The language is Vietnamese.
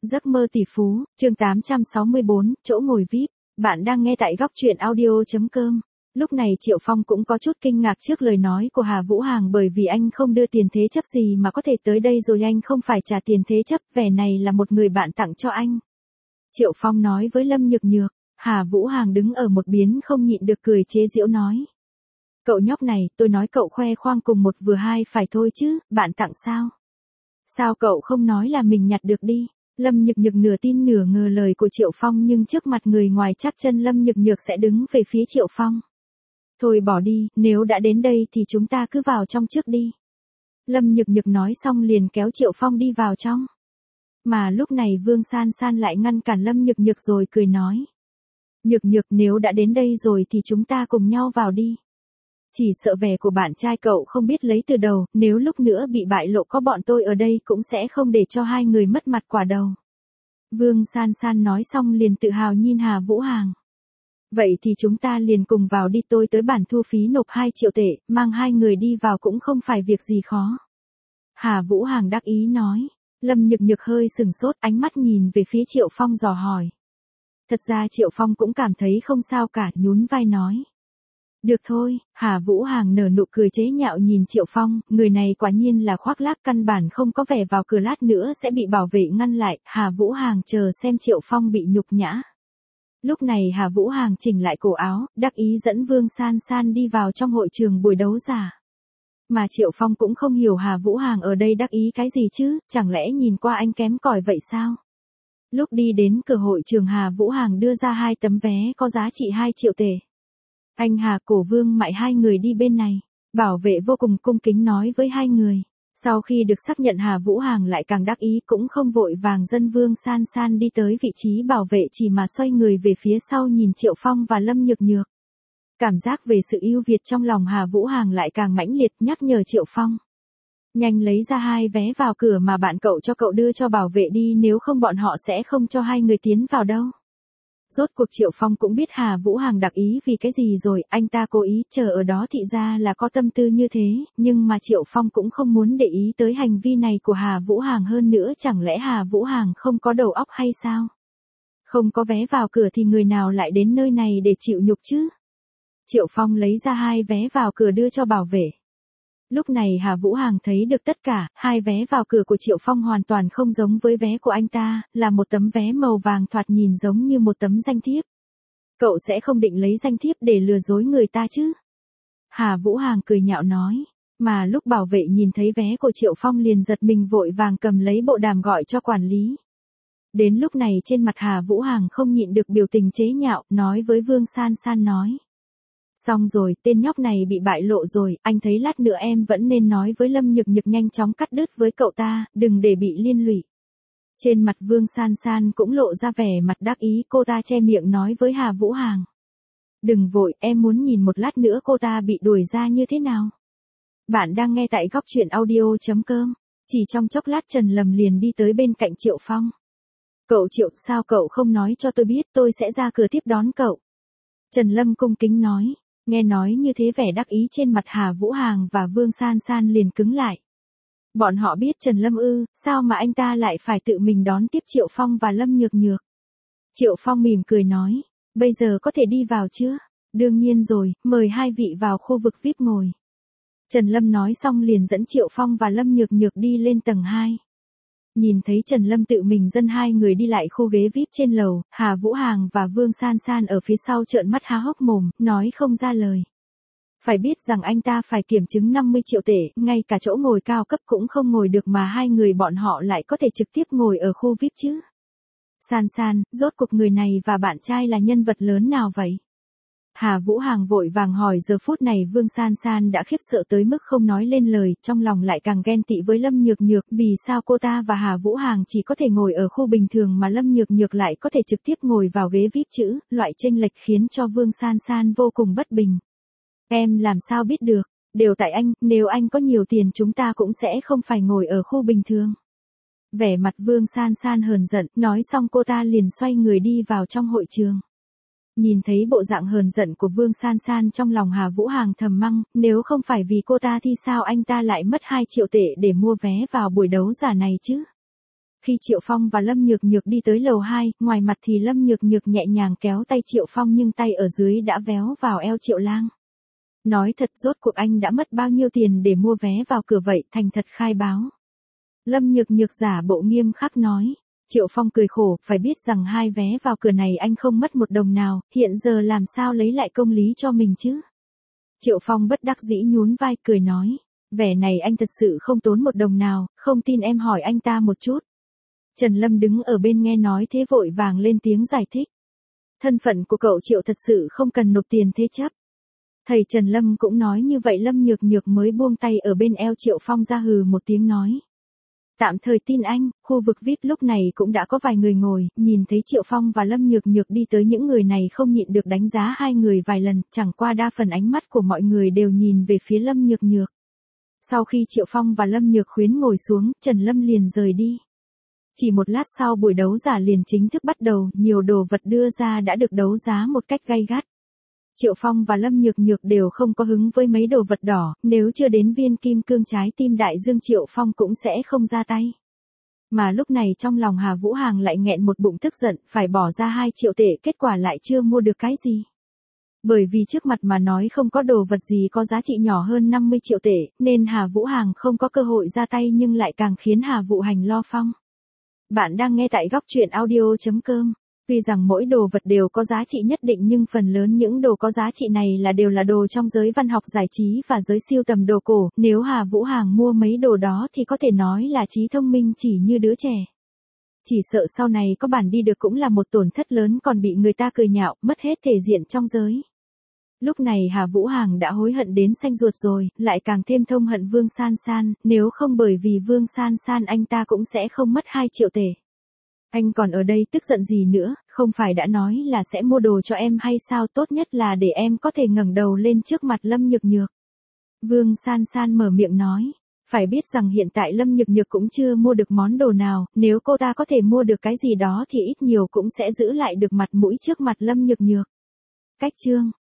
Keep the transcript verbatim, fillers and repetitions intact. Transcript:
Giấc mơ tỷ phú, chương tám trăm sáu mươi bốn, chỗ ngồi vi ai pi. Bạn đang nghe tại góc truyện audio chấm com. Lúc này Triệu Phong cũng có chút kinh ngạc trước lời nói của Hà Vũ Hàng, bởi vì anh không đưa tiền thế chấp gì mà có thể tới đây rồi anh không phải trả tiền thế chấp, vẻ này là một người bạn tặng cho anh. Triệu Phong nói với Lâm Nhược Nhược. Hà Vũ Hàng đứng ở một biến không nhịn được cười chế giễu nói. Cậu nhóc này, tôi nói cậu khoe khoang cùng một vừa hai phải thôi chứ, bạn tặng sao? Sao cậu không nói là mình nhặt được đi? Lâm Nhược Nhược nửa tin nửa ngờ lời của Triệu Phong, nhưng trước mặt người ngoài chắc chân Lâm Nhược Nhược sẽ đứng về phía Triệu Phong. Thôi bỏ đi, nếu đã đến đây thì chúng ta cứ vào trong trước đi. Lâm Nhược Nhược nói xong liền kéo Triệu Phong đi vào trong. Mà lúc này Vương San San lại ngăn cản Lâm Nhược Nhược rồi cười nói. Nhược Nhược, nếu đã đến đây rồi thì chúng ta cùng nhau vào đi. Chỉ sợ vẻ của bạn trai cậu không biết lấy từ đầu, nếu lúc nữa bị bại lộ có bọn tôi ở đây cũng sẽ không để cho hai người mất mặt quả đầu. Vương San San nói xong liền tự hào nhìn Hà Vũ Hàng. Vậy thì chúng ta liền cùng vào đi, tôi tới bản thu phí nộp hai triệu tệ, mang hai người đi vào cũng không phải việc gì khó. Hà Vũ Hàng đắc ý nói. Lâm Nhược Nhược hơi sừng sốt, ánh mắt nhìn về phía Triệu Phong dò hỏi. Thật ra Triệu Phong cũng cảm thấy không sao cả, nhún vai nói. Được thôi, Hà Vũ Hàng nở nụ cười chế nhạo nhìn Triệu Phong, người này quả nhiên là khoác lác, căn bản không có vẻ vào cửa lát nữa sẽ bị bảo vệ ngăn lại. Hà Vũ Hàng chờ xem Triệu Phong bị nhục nhã. Lúc này Hà Vũ Hàng chỉnh lại cổ áo, đắc ý dẫn Vương San San đi vào trong hội trường buổi đấu giả. Mà Triệu Phong cũng không hiểu Hà Vũ Hàng ở đây đắc ý cái gì chứ, chẳng lẽ nhìn qua anh kém cỏi vậy sao? Lúc đi đến cửa hội trường, Hà Vũ Hàng đưa ra hai tấm vé có giá trị hai triệu tệ. Anh Hà, Cổ Vương Mại, hai người đi bên này. Bảo vệ vô cùng cung kính nói với hai người. Sau khi được xác nhận, Hà Vũ Hàng lại càng đắc ý, cũng không vội vàng dẫn Vương San San đi tới vị trí bảo vệ, chỉ mà xoay người về phía sau nhìn Triệu Phong và Lâm Nhược Nhược. Cảm giác về sự ưu việt trong lòng Hà Vũ Hàng lại càng mãnh liệt, nhắc nhở Triệu Phong. Nhanh lấy ra hai vé vào cửa mà bạn cậu cho cậu đưa cho bảo vệ đi, nếu không bọn họ sẽ không cho hai người tiến vào đâu. Rốt cuộc Triệu Phong cũng biết Hà Vũ Hàng đặc ý vì cái gì rồi, anh ta cố ý chờ ở đó thì ra là có tâm tư như thế, nhưng mà Triệu Phong cũng không muốn để ý tới hành vi này của Hà Vũ Hàng, hơn nữa chẳng lẽ Hà Vũ Hàng không có đầu óc hay sao? Không có vé vào cửa thì người nào lại đến nơi này để chịu nhục chứ? Triệu Phong lấy ra hai vé vào cửa đưa cho bảo vệ. Lúc này Hà Vũ Hàng thấy được tất cả, hai vé vào cửa của Triệu Phong hoàn toàn không giống với vé của anh ta, là một tấm vé màu vàng thoạt nhìn giống như một tấm danh thiếp. Cậu sẽ không định lấy danh thiếp để lừa dối người ta chứ? Hà Vũ Hàng cười nhạo nói, mà lúc bảo vệ nhìn thấy vé của Triệu Phong liền giật mình, vội vàng cầm lấy bộ đàm gọi cho quản lý. Đến lúc này trên mặt Hà Vũ Hàng không nhịn được biểu tình chế nhạo, nói với Vương San San nói. Xong rồi, tên nhóc này bị bại lộ rồi, anh thấy lát nữa em vẫn nên nói với Lâm Nhược Nhược nhanh chóng cắt đứt với cậu ta, đừng để bị liên lụy. Trên mặt Vương San San cũng lộ ra vẻ mặt đắc ý, cô ta che miệng nói với Hà Vũ Hàng. Đừng vội, em muốn nhìn một lát nữa cô ta bị đuổi ra như thế nào. Bạn đang nghe tại góc truyện audio chấm com. Chỉ trong chốc lát Trần Lâm liền đi tới bên cạnh Triệu Phong. Cậu Triệu, sao cậu không nói cho tôi biết, tôi sẽ ra cửa tiếp đón cậu. Trần Lâm cung kính nói. Nghe nói như thế vẻ đắc ý trên mặt Hà Vũ Hàng và Vương San San liền cứng lại. Bọn họ biết Trần Lâm ư, sao mà anh ta lại phải tự mình đón tiếp Triệu Phong và Lâm Nhược Nhược. Triệu Phong mỉm cười nói, bây giờ có thể đi vào chưa? Đương nhiên rồi, mời hai vị vào khu vực vi ai pi ngồi. Trần Lâm nói xong liền dẫn Triệu Phong và Lâm Nhược Nhược đi lên tầng hai. Nhìn thấy Trần Lâm tự mình dẫn hai người đi lại khu ghế vi ai pi trên lầu, Hà Vũ Hàng và Vương San San ở phía sau trợn mắt há hốc mồm, nói không ra lời. Phải biết rằng anh ta phải kiểm chứng năm mươi triệu tệ, ngay cả chỗ ngồi cao cấp cũng không ngồi được mà hai người bọn họ lại có thể trực tiếp ngồi ở khu vi ai pi chứ. San San, rốt cuộc người này và bạn trai là nhân vật lớn nào vậy? Hà Vũ Hàng vội vàng hỏi. Giờ phút này Vương San San đã khiếp sợ tới mức không nói lên lời, trong lòng lại càng ghen tị với Lâm Nhược Nhược, vì sao cô ta và Hà Vũ Hàng chỉ có thể ngồi ở khu bình thường mà Lâm Nhược Nhược lại có thể trực tiếp ngồi vào ghế vi ai pi chứ, loại chênh lệch khiến cho Vương San San vô cùng bất bình. Em làm sao biết được, đều tại anh, nếu anh có nhiều tiền chúng ta cũng sẽ không phải ngồi ở khu bình thường. Vẻ mặt Vương San San hờn giận, nói xong cô ta liền xoay người đi vào trong hội trường. Nhìn thấy bộ dạng hờn giận của Vương San San, trong lòng Hà Vũ Hàng thầm mắng, nếu không phải vì cô ta thì sao anh ta lại mất hai triệu tệ để mua vé vào buổi đấu giả này chứ? Khi Triệu Phong và Lâm Nhược Nhược đi tới lầu hai, ngoài mặt thì Lâm Nhược Nhược nhẹ nhàng kéo tay Triệu Phong nhưng tay ở dưới đã véo vào eo Triệu Lang. Nói thật, rốt cuộc anh đã mất bao nhiêu tiền để mua vé vào cửa vậy, thành thật khai báo. Lâm Nhược Nhược giả bộ nghiêm khắc nói. Triệu Phong cười khổ, phải biết rằng hai vé vào cửa này anh không mất một đồng nào, hiện giờ làm sao lấy lại công lý cho mình chứ? Triệu Phong bất đắc dĩ nhún vai cười nói. Vẻ này anh thật sự không tốn một đồng nào, không tin em hỏi anh ta một chút. Trần Lâm đứng ở bên nghe nói thế vội vàng lên tiếng giải thích. Thân phận của cậu Triệu thật sự không cần nộp tiền thế chấp. Thầy Trần Lâm cũng nói như vậy. Lâm Nhược Nhược mới buông tay ở bên eo Triệu Phong ra hừ một tiếng nói. Tạm thời tin anh. Khu vực vi ai pi lúc này cũng đã có vài người ngồi, nhìn thấy Triệu Phong và Lâm Nhược Nhược đi tới, những người này không nhịn được đánh giá hai người vài lần, chẳng qua đa phần ánh mắt của mọi người đều nhìn về phía Lâm Nhược Nhược. Sau khi Triệu Phong và Lâm Nhược Khuyến ngồi xuống, Trần Lâm liền rời đi. Chỉ một lát sau buổi đấu giá liền chính thức bắt đầu, nhiều đồ vật đưa ra đã được đấu giá một cách gay gắt. Triệu Phong và Lâm Nhược Nhược đều không có hứng với mấy đồ vật đỏ, nếu chưa đến viên kim cương trái tim đại dương Triệu Phong cũng sẽ không ra tay. Mà lúc này trong lòng Hà Vũ Hàng lại nghẹn một bụng tức giận, phải bỏ ra hai triệu tệ, kết quả lại chưa mua được cái gì. Bởi vì trước mặt mà nói không có đồ vật gì có giá trị nhỏ hơn năm mươi triệu tệ, nên Hà Vũ Hàng không có cơ hội ra tay, nhưng lại càng khiến Hà Vũ Hành lo phong. Bạn đang nghe tại góc truyện audio chấm com. Tuy rằng mỗi đồ vật đều có giá trị nhất định nhưng phần lớn những đồ có giá trị này là đều là đồ trong giới văn học giải trí và giới sưu tầm đồ cổ, nếu Hà Vũ Hàng mua mấy đồ đó thì có thể nói là trí thông minh chỉ như đứa trẻ. Chỉ sợ sau này có bản đi được cũng là một tổn thất lớn, còn bị người ta cười nhạo, mất hết thể diện trong giới. Lúc này Hà Vũ Hàng đã hối hận đến xanh ruột rồi, lại càng thêm thông hận Vương San San, nếu không bởi vì Vương San San anh ta cũng sẽ không mất hai triệu tệ. Anh còn ở đây tức giận gì nữa, không phải đã nói là sẽ mua đồ cho em hay sao, tốt nhất là để em có thể ngẩng đầu lên trước mặt Lâm Nhược Nhược. Vương San San mở miệng nói, phải biết rằng hiện tại Lâm Nhược Nhược cũng chưa mua được món đồ nào, nếu cô ta có thể mua được cái gì đó thì ít nhiều cũng sẽ giữ lại được mặt mũi trước mặt Lâm Nhược Nhược. Cách chương